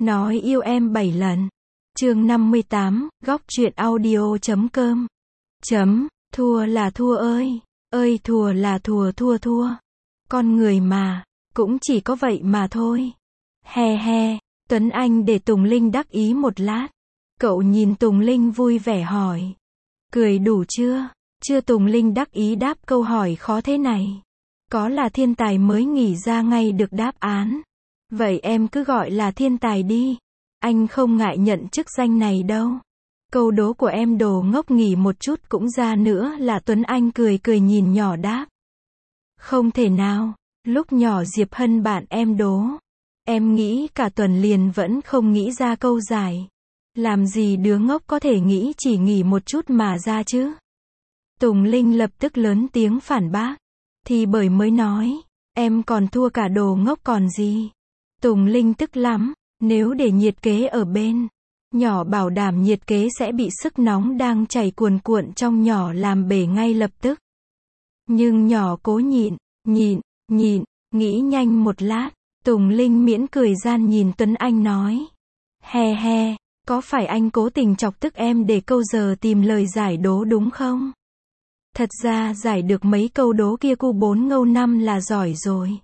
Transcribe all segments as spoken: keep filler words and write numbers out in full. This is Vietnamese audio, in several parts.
Nói yêu em bảy lần. Chương năm mươi tám, góc truyện audio chấm com. Chấm, thua là thua ơi, ơi thua là thua thua thua. Con người mà, cũng chỉ có vậy mà thôi. He he, Tuấn Anh để Tùng Linh đắc ý một lát. Cậu nhìn Tùng Linh vui vẻ hỏi. Cười đủ chưa? Chưa. Tùng Linh đắc ý đáp câu hỏi khó thế này. Có là thiên tài mới nghĩ ra ngay được đáp án. Vậy em cứ gọi là thiên tài đi. Anh không ngại nhận chức danh này đâu. Câu đố của em đồ ngốc nghỉ một chút cũng ra nữa là Tuấn Anh cười cười nhìn nhỏ đáp. Không thể nào, lúc nhỏ Diệp Hân bạn em đố. Em nghĩ cả tuần liền vẫn không nghĩ ra câu giải. Làm gì đứa ngốc có thể nghĩ chỉ nghỉ một chút mà ra chứ? Tùng Linh lập tức lớn tiếng phản bác. Thì bởi mới nói, em còn thua cả đồ ngốc còn gì. Tùng Linh tức lắm, nếu để nhiệt kế ở bên, nhỏ bảo đảm nhiệt kế sẽ bị sức nóng đang chảy cuồn cuộn trong nhỏ làm bể ngay lập tức. Nhưng nhỏ cố nhịn, nhịn, nhịn, nghĩ nhanh một lát, Tùng Linh miễn cười gian nhìn Tuấn Anh nói. He he, có phải anh cố tình chọc tức em để câu giờ tìm lời giải đố đúng không? Thật ra giải được mấy câu đố kia cu bốn ngâu năm là giỏi rồi.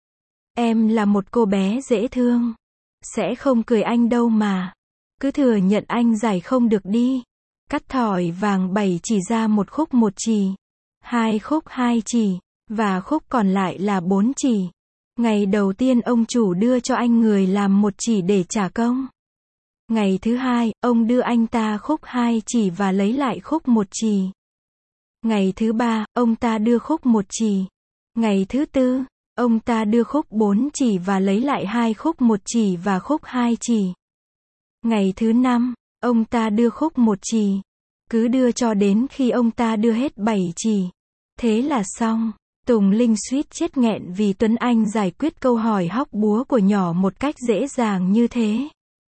Em là một cô bé dễ thương. Sẽ không cười anh đâu mà. Cứ thừa nhận anh giải không được đi. Cắt thỏi vàng bảy chỉ ra một khúc một chỉ. Hai khúc hai chỉ. Và khúc còn lại là bốn chỉ. Ngày đầu tiên ông chủ đưa cho anh người làm một chỉ để trả công. Ngày thứ hai, ông đưa anh ta khúc hai chỉ và lấy lại khúc một chỉ. Ngày thứ ba, ông ta đưa khúc một chỉ. Ngày thứ tư, ông ta đưa khúc bốn chỉ và lấy lại hai khúc một chỉ và khúc hai chỉ. Ngày thứ năm, ông ta đưa khúc một chỉ. Cứ đưa cho đến khi ông ta đưa hết bảy chỉ. Thế là xong. Tùng Linh suýt chết nghẹn vì Tuấn Anh giải quyết câu hỏi hóc búa của nhỏ một cách dễ dàng như thế.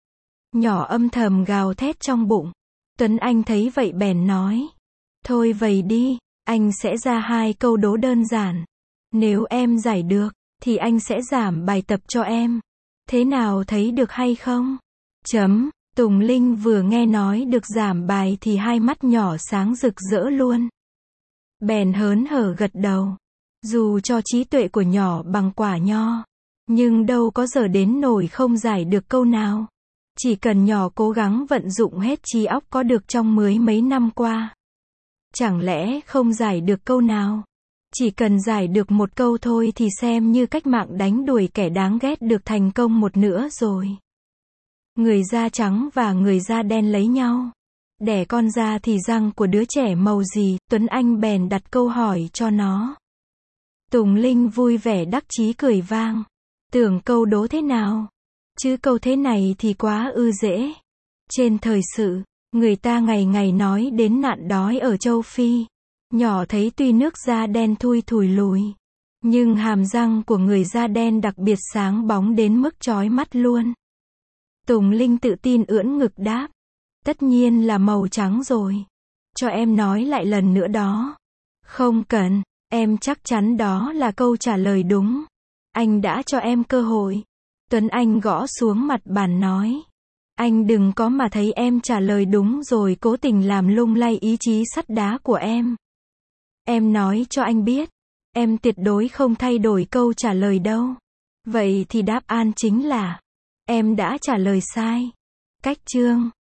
Nhỏ âm thầm gào thét trong bụng. Tuấn Anh thấy vậy bèn nói. Thôi vậy đi, anh sẽ ra hai câu đố đơn giản. Nếu em giải được, thì anh sẽ giảm bài tập cho em. Thế nào thấy được hay không? Chấm, Tùng Linh vừa nghe nói được giảm bài thì hai mắt nhỏ sáng rực rỡ luôn. Bèn hớn hở gật đầu. Dù cho trí tuệ của nhỏ bằng quả nho, nhưng đâu có giờ đến nổi không giải được câu nào. Chỉ cần nhỏ cố gắng vận dụng hết trí óc có được trong mười mấy năm qua. Chẳng lẽ không giải được câu nào? Chỉ cần giải được một câu thôi thì xem như cách mạng đánh đuổi kẻ đáng ghét được thành công một nữa rồi. Người da trắng và người da đen lấy nhau. Đẻ con ra thì răng của đứa trẻ màu gì? Tuấn Anh bèn đặt câu hỏi cho nó. Tùng Linh vui vẻ đắc chí cười vang. Tưởng câu đố thế nào? Chứ câu thế này thì quá ư dễ. Trên thời sự, người ta ngày ngày nói đến nạn đói ở châu Phi. Nhỏ thấy tuy nước da đen thui thùi lùi, nhưng hàm răng của người da đen đặc biệt sáng bóng đến mức chói mắt luôn. Tùng Linh tự tin ưỡn ngực đáp. Tất nhiên là màu trắng rồi. Cho em nói lại lần nữa đó. Không cần, em chắc chắn đó là câu trả lời đúng. Anh đã cho em cơ hội. Tuấn Anh gõ xuống mặt bàn nói. Anh đừng có mà thấy em trả lời đúng rồi cố tình làm lung lay ý chí sắt đá của em. Em nói cho anh biết, em tuyệt đối không thay đổi câu trả lời đâu. Vậy thì đáp án chính là, em đã trả lời sai. Cách chương